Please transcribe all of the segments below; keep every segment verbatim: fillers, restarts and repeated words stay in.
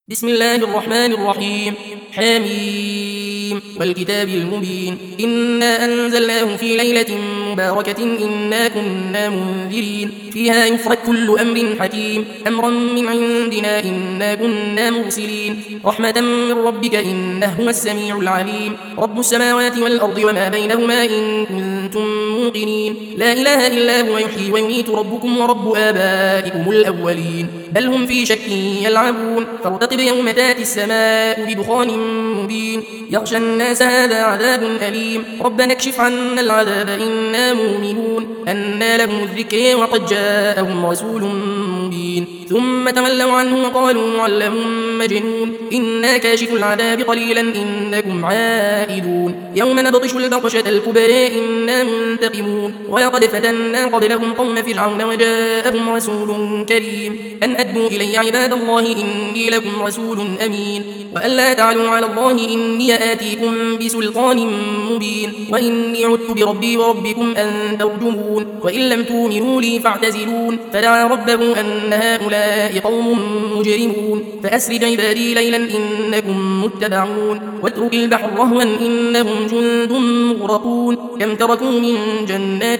بسم الله الرحمن الرحيم. حميم والكتاب المبين. إنا أنزلناه في ليلة مباركة إنا كنا منذرين فيها يفرق كل أمر حكيم أمرا من عندنا إنا كنا مرسلين رحمة من ربك إنه هو السميع العليم رب السماوات والأرض وما بينهما إن كنتم موقنين لا إله إلا هو يحيي ويميت ربكم ورب آبائكم الأولين بل هم في شك يلعبون فارتقب يوم تاتي السماء بدخان مبين يغشى الناس هذا عذاب أليم ربنا اكشف عنا العذاب إنا مؤمنون أنى لهم الذكر وقد جاءهم رسول مبين ثم تولوا عنه وقالوا معلم مجنون إنا كاشف العذاب قليلا إنكم عائدون يوم نبطش البطشة الكبرى إنا منتقمون ولقد فتنا قبلهم قوم فرعون وجاءهم رسول كريم أن أدوا إلي عباد الله إني لكم رسول أمين وأن لا تعلوا على الله إني آتيكم بسلطان مبين وإني عدت بربي وربكم أن ترجمون وإن لم تؤمنوا لي فاعتزلون فدعا ربه أن هؤلاء قوم مجرمون فأسر بعبادي ليلا إنكم متبعون واترك البحر رهوا إنهم جند مغرقون كم تركوا من جنات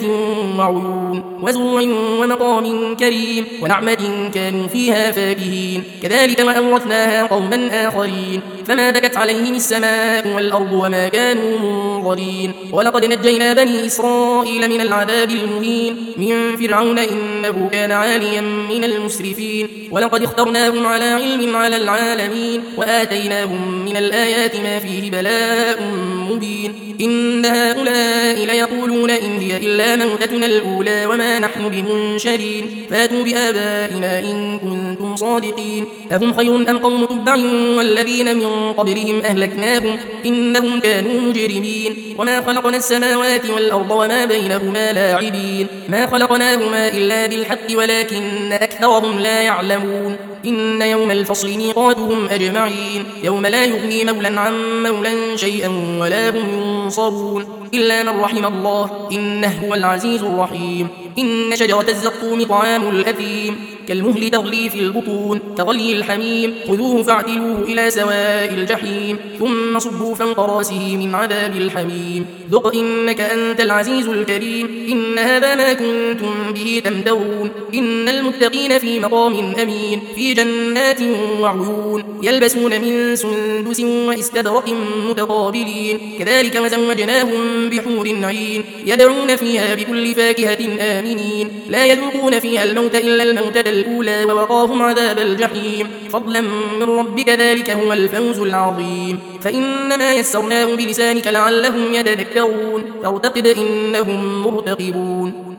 وعيون وزروع ومقام كريم ونعمة كانوا فيها فاكهين كذلك وأورثناها قوما آخرين فما بكت عليهم السماء والأرض وما كانوا منظرين ولقد نجينا بني إسرائيل من العذاب المهين من فرعون إنه كان عاليا من المسرفين ولقد اخترناهم على علم على العالمين وآتيناهم من الآيات ما فيه بلاء مبين إن هؤلاء ليقولون إن هي إلا موتتنا الأولى وما نحن بمنشرين فاتوا بآبائنا إن كنتم صادقين أهم خير أم قوم تبع والذين من قبلهم أهلكناهم إنهم كانوا مجرمين وما خلقنا السماوات والأرض وما بينهما لاعبين ما خلقناهما إلا بالحق ولكن أكثرهم لا يعلمون إن يوم الفصل ميقاتهم أجمعين يوم لا يغني مولا عن مولا شيئا ولا هم ينصرون إلا من رحم الله إنه هو العزيز الرحيم إن شجرة الزقوم طعام الأثيم كالمهل تغلي في البطون كغلي الحميم خذوه فاعتلوه إلى سواء الجحيم ثم صبوا فوق راسه من عذاب الحميم ذق إنك أنت العزيز الكريم إن هذا ما كنتم به تمترون إن المتقين في مقام أمين في جنات وعيون يلبسون من سندس واستبرق متقابلين كذلك وزوجناهم بحور عين يدعون فيها بكل فاكهة آمنين لا يذوقون فيها الموت إلا الموتة الأولى ووقاهم عذاب الجحيم فضلا من ربك ذلك هو الفوز العظيم فإنما يسرناه بلسانك لعلهم يتذكرون فارتقب إنهم مرتقبون